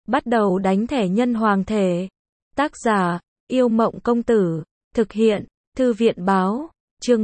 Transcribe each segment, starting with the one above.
Bắt đầu đánh thẻ nhân hoàng thể. Tác giả, Yêu Mộng Công Tử. Thực hiện, Thư viện Báo. Chương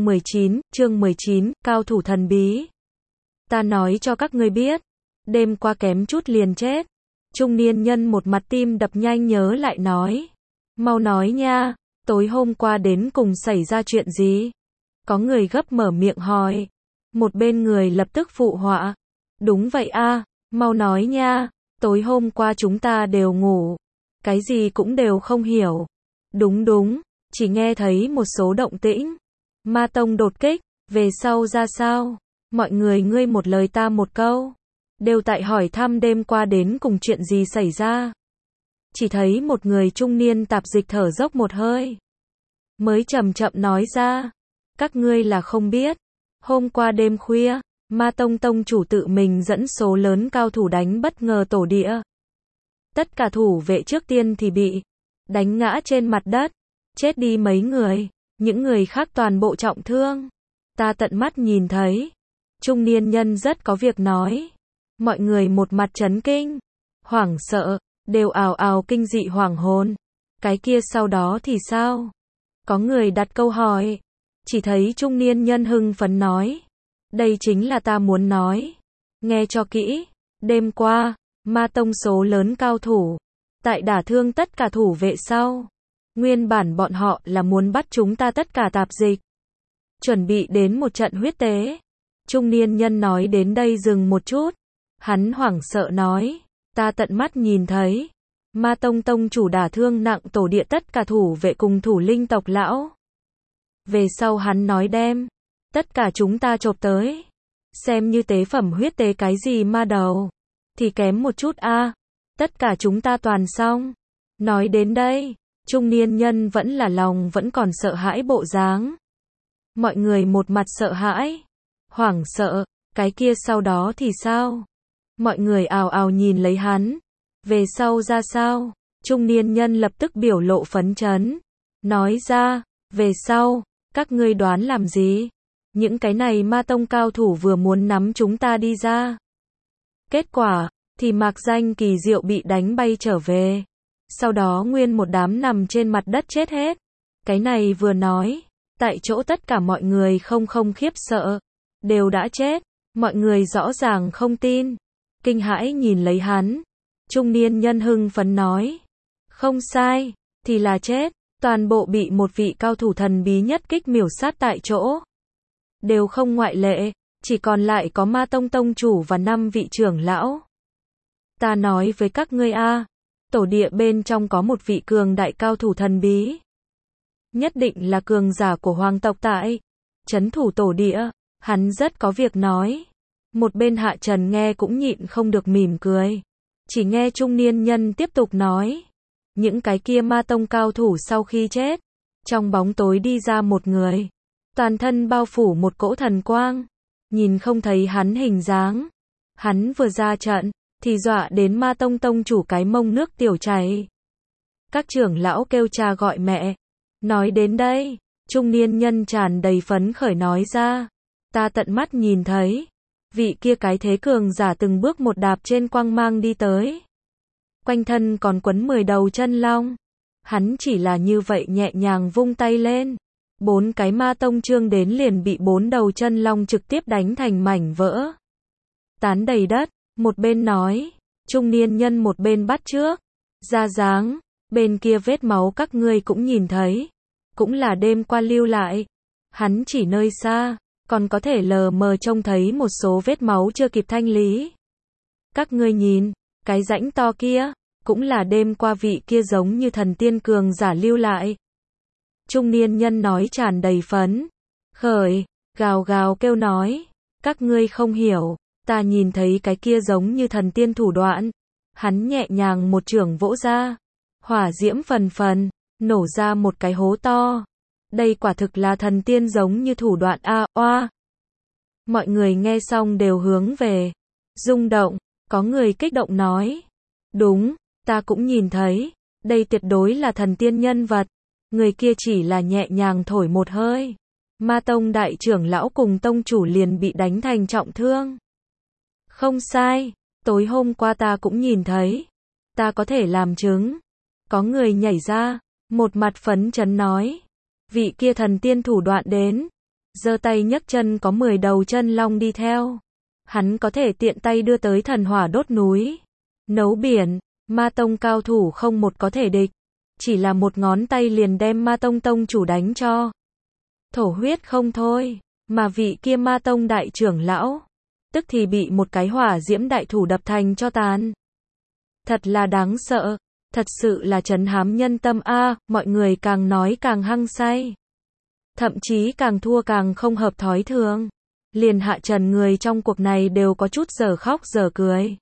19, Cao thủ thần bí. Ta nói cho các ngươi biết, đêm qua kém chút liền chết. Trung niên nhân một mặt tim đập nhanh nhớ lại nói. Mau nói nha, tối hôm qua đến cùng xảy ra chuyện gì? Có người gấp mở miệng hỏi. Một bên người lập tức phụ họa. Đúng vậy a, mau nói nha, tối hôm qua chúng ta đều ngủ. Cái gì cũng đều không hiểu. Đúng, chỉ nghe thấy một số động tĩnh. Ma tông đột kích, về sau ra sao? Mọi người ngươi một lời ta một câu. Đều tại hỏi thăm đêm qua đến cùng chuyện gì xảy ra. Chỉ thấy một người trung niên tạp dịch thở dốc một hơi. Mới chậm chậm nói ra. Các ngươi là không biết. Hôm qua đêm khuya, Ma Tông tông chủ tự mình dẫn số lớn cao thủ đánh bất ngờ tổ địa. Tất cả thủ vệ trước tiên thì bị đánh ngã trên mặt đất. Chết đi mấy người. Những người khác toàn bộ trọng thương. Ta tận mắt nhìn thấy. Trung niên nhân rất có việc nói. Mọi người một mặt chấn kinh. Hoảng sợ. Đều ào ào kinh dị hoảng hồn. Cái kia sau đó thì sao? Có người đặt câu hỏi. Chỉ thấy trung niên nhân hưng phấn nói. Đây chính là ta muốn nói. Nghe cho kỹ. Đêm qua, Ma Tông số lớn cao thủ. Tại đả thương tất cả thủ vệ sau. Nguyên bản bọn họ là muốn bắt chúng ta tất cả tạp dịch. Chuẩn bị đến một trận huyết tế. Trung niên nhân nói đến đây dừng một chút. Hắn hoảng sợ nói. Ta tận mắt nhìn thấy. Ma Tông tông chủ đả thương nặng tổ địa tất cả thủ vệ cùng thủ linh tộc lão. Về sau hắn nói đem. Tất cả chúng ta chộp tới. Xem như tế phẩm huyết tế cái gì ma đầu. Thì kém một chút a. Tất cả chúng ta toàn xong. Nói đến đây. Trung niên nhân vẫn là lòng vẫn còn sợ hãi bộ dáng. Mọi người một mặt sợ hãi. Hoảng sợ. Cái kia sau đó thì sao? Mọi người ào ào nhìn lấy hắn. Về sau ra sao? Trung niên nhân lập tức biểu lộ phấn chấn. Nói ra. Về sau. Các ngươi đoán làm gì? Những cái này Ma Tông cao thủ vừa muốn nắm chúng ta đi ra. Kết quả. Thì Mạc Danh kỳ diệu bị đánh bay trở về. Sau đó nguyên một đám nằm trên mặt đất chết hết. Cái này vừa nói. Tại chỗ tất cả mọi người không khiếp sợ. Đều đã chết. Mọi người rõ ràng không tin. Kinh hãi nhìn lấy hắn. Trung niên nhân hưng phấn nói. Không sai. Thì là chết. Toàn bộ bị một vị cao thủ thần bí nhất kích miểu sát tại chỗ. Đều không ngoại lệ. Chỉ còn lại có Ma Tông tông chủ và 5 vị trưởng lão. Ta nói với các ngươi a, tổ địa bên trong có một vị cường đại cao thủ thần bí. Nhất định là cường giả của hoàng tộc tại trấn thủ tổ địa. Hắn rất có việc nói. Một bên Hạ Trần nghe cũng nhịn không được mỉm cười. Chỉ nghe trung niên nhân tiếp tục nói. Những cái kia Ma Tông cao thủ sau khi chết. Trong bóng tối đi ra một người. Toàn thân bao phủ một cỗ thần quang. Nhìn không thấy hắn hình dáng. Hắn vừa ra trận. Thì dọa đến Ma Tông tông chủ cái mông nước tiểu chảy. Các trưởng lão kêu cha gọi mẹ. Nói đến đây. Trung niên nhân tràn đầy phấn khởi nói ra. Ta tận mắt nhìn thấy. Vị kia cái thế cường giả từng bước một đạp trên quang mang đi tới. Quanh thân còn quấn 10 đầu chân long. Hắn chỉ là như vậy nhẹ nhàng vung tay lên. 4 cái Ma Tông chương đến liền bị 4 đầu chân long trực tiếp đánh thành mảnh vỡ. Tán đầy đất. Một bên nói. Trung niên nhân một bên bắt trước. Ra dáng. Bên kia vết máu các ngươi cũng nhìn thấy. Cũng là đêm qua lưu lại. Hắn chỉ nơi xa. Còn có thể lờ mờ trông thấy một số vết máu chưa kịp thanh lý. Các ngươi nhìn. Cái rãnh to kia. Cũng là đêm qua vị kia giống như thần tiên cường giả lưu lại. Trung niên nhân nói tràn đầy phấn khởi. Gào gào kêu nói. Các ngươi không hiểu. Ta nhìn thấy cái kia giống như thần tiên thủ đoạn. Hắn nhẹ nhàng một chưởng vỗ ra. Hỏa diễm phần phần. Nổ ra một cái hố to. Đây quả thực là thần tiên giống như thủ đoạn a oa. Mọi người nghe xong đều hướng về. Rung động. Có người kích động nói. Đúng. Ta cũng nhìn thấy. Đây tuyệt đối là thần tiên nhân vật. Người kia chỉ là nhẹ nhàng thổi một hơi. Ma Tông đại trưởng lão cùng tông chủ liền bị đánh thành trọng thương. Không sai. Tối hôm qua ta cũng nhìn thấy. Ta có thể làm chứng. Có người nhảy ra, một mặt phấn chấn nói. Vị kia thần tiên thủ đoạn đến. Giơ tay nhấc chân có 10 đầu chân long đi theo. Hắn có thể tiện tay đưa tới thần hỏa đốt núi, nấu biển, Ma Tông cao thủ không một có thể địch. Chỉ là một ngón tay liền đem Ma Tông tông chủ đánh cho thổ huyết không thôi, mà vị kia Ma Tông đại trưởng lão, tức thì bị một cái hỏa diễm đại thủ đập thành cho tàn. Thật là đáng sợ, thật sự là trấn hám nhân tâm a, mọi người càng nói càng hăng say. Thậm chí càng thua càng không hợp thói thường. Liền Hạ Trần người trong cuộc này đều có chút giờ khóc giờ cười.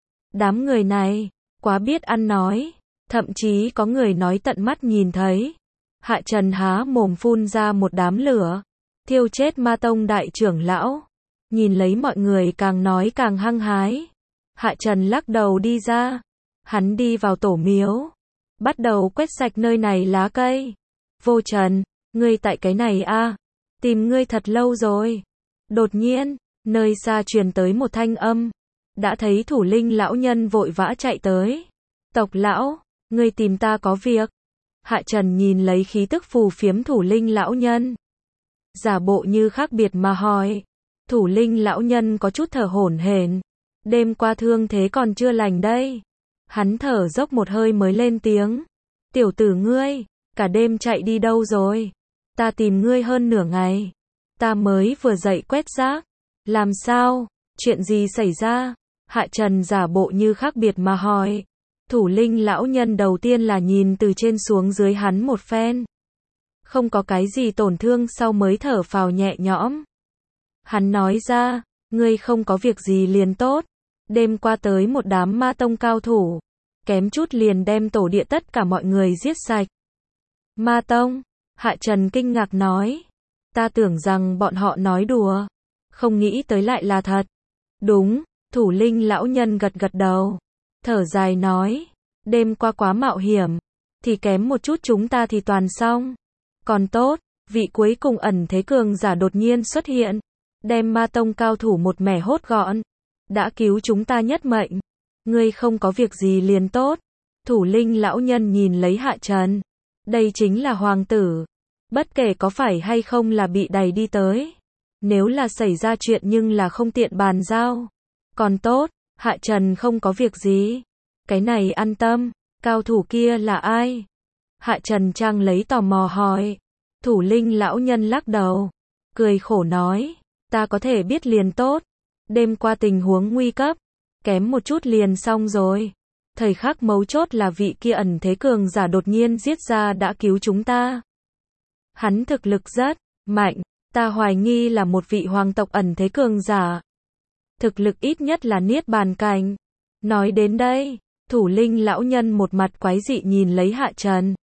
Đám người này, quá biết ăn nói, thậm chí có người nói tận mắt nhìn thấy. Hạ Trần há mồm phun ra một đám lửa, thiêu chết Ma Tông đại trưởng lão. Nhìn lấy mọi người càng nói càng hăng hái. Hạ Trần lắc đầu đi ra, hắn đi vào tổ miếu, bắt đầu quét sạch nơi này lá cây. Vô Trần, ngươi tại cái này a? Tìm ngươi thật lâu rồi. Đột nhiên, nơi xa truyền tới một thanh âm. Đã thấy thủ linh lão nhân vội vã chạy tới. Tộc lão, ngươi tìm ta có việc. Hạ Trần nhìn lấy khí tức phù phiếm thủ linh lão nhân, giả bộ như khác biệt mà hỏi. Thủ linh lão nhân có chút thở hổn hển. Đêm qua thương thế còn chưa lành đây. Hắn thở dốc một hơi mới lên tiếng. Tiểu tử ngươi, cả đêm chạy đi đâu rồi? Ta tìm ngươi hơn nửa ngày. Ta mới vừa dậy quét rác. Làm sao? Chuyện gì xảy ra? Hạ Trần giả bộ như khác biệt mà hỏi. Thủ linh lão nhân đầu tiên là nhìn từ trên xuống dưới hắn một phen. Không có cái gì tổn thương sau mới thở phào nhẹ nhõm. Hắn nói ra, ngươi không có việc gì liền tốt. Đêm qua tới một đám Ma Tông cao thủ, kém chút liền đem tổ địa tất cả mọi người giết sạch. Ma Tông? Hạ Trần kinh ngạc nói. Ta tưởng rằng bọn họ nói đùa, không nghĩ tới lại là thật. Đúng, thủ linh lão nhân gật gật đầu, thở dài nói, đêm qua quá mạo hiểm, thì kém một chút chúng ta thì toàn xong. Còn tốt, vị cuối cùng ẩn thế cường giả đột nhiên xuất hiện, đem Ma Tông cao thủ một mẻ hốt gọn, đã cứu chúng ta nhất mệnh. Ngươi không có việc gì liền tốt. Thủ linh lão nhân nhìn lấy Hạ Trần. Đây chính là hoàng tử. Bất kể có phải hay không là bị đày đi tới. Nếu là xảy ra chuyện nhưng là không tiện bàn giao. Còn tốt, Hạ Trần không có việc gì. Cái này an tâm, cao thủ kia là ai? Hạ Trần trang lấy tò mò hỏi. Thủ linh lão nhân lắc đầu, cười khổ nói, ta có thể biết liền tốt. Đêm qua tình huống nguy cấp, kém một chút liền xong rồi. Thời khắc mấu chốt là vị kia ẩn thế cường giả đột nhiên giết ra đã cứu chúng ta. Hắn thực lực rất mạnh, ta hoài nghi là một vị hoàng tộc ẩn thế cường giả. Thực lực ít nhất là niết bàn cảnh. Nói đến đây, thủ linh lão nhân một mặt quái dị nhìn lấy Hạ Trần.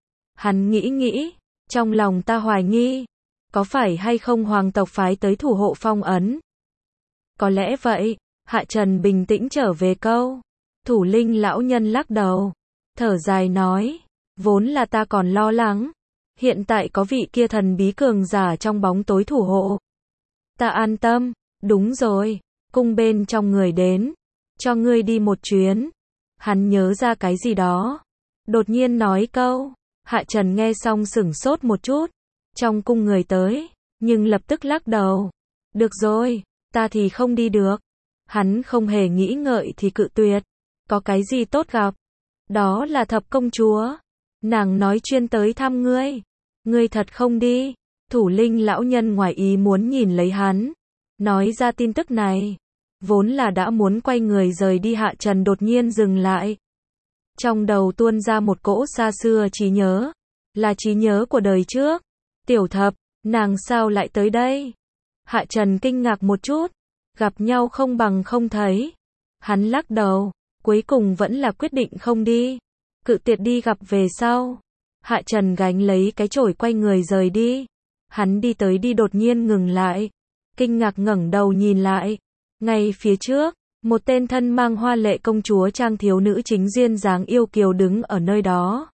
Hắn nghĩ, trong lòng ta hoài nghi, có phải hay không hoàng tộc phái tới thủ hộ phong ấn? Có lẽ vậy. Hạ Trần bình tĩnh trở về câu. Thủ linh lão nhân lắc đầu, thở dài nói, vốn là ta còn lo lắng. Hiện tại có vị kia thần bí cường giả trong bóng tối thủ hộ, ta an tâm. Đúng rồi, cung bên trong người đến, cho ngươi đi một chuyến. Hắn nhớ ra cái gì đó, đột nhiên nói câu. Hạ Trần nghe xong sửng sốt một chút. Trong cung người tới, nhưng lập tức lắc đầu. Được rồi, ta thì không đi được. Hắn không hề nghĩ ngợi thì cự tuyệt. Có cái gì tốt gặp? Đó là Thập công chúa. Nàng nói chuyên tới thăm ngươi. Ngươi thật không đi? Thủ linh lão nhân ngoài ý muốn nhìn lấy hắn, nói ra tin tức này. Vốn là đã muốn quay người rời đi, Hạ Trần đột nhiên dừng lại. Trong đầu tuôn ra một cỗ xa xưa trí nhớ. Là trí nhớ của đời trước. Tiểu Thập, nàng sao lại tới đây? Hạ Trần kinh ngạc một chút. Gặp nhau không bằng không thấy. Hắn lắc đầu, cuối cùng vẫn là quyết định không đi. Cự tuyệt đi gặp về sau. Hạ Trần gánh lấy cái chổi quay người rời đi. Hắn đi tới đi đột nhiên ngừng lại. Kinh ngạc ngẩng đầu nhìn lại. Ngay phía trước, một tên thân mang hoa lệ công chúa trang thiếu nữ chính duyên dáng yêu kiều đứng ở nơi đó.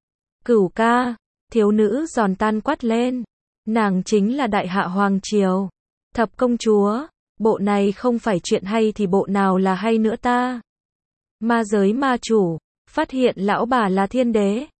Cửu ca, thiếu nữ giòn tan quát lên. Nàng chính là đại hạ hoàng triều, Thập công chúa. Bộ này không phải chuyện hay thì bộ nào là hay nữa ta? Ma giới ma chủ, Phát hiện lão bà là thiên đế.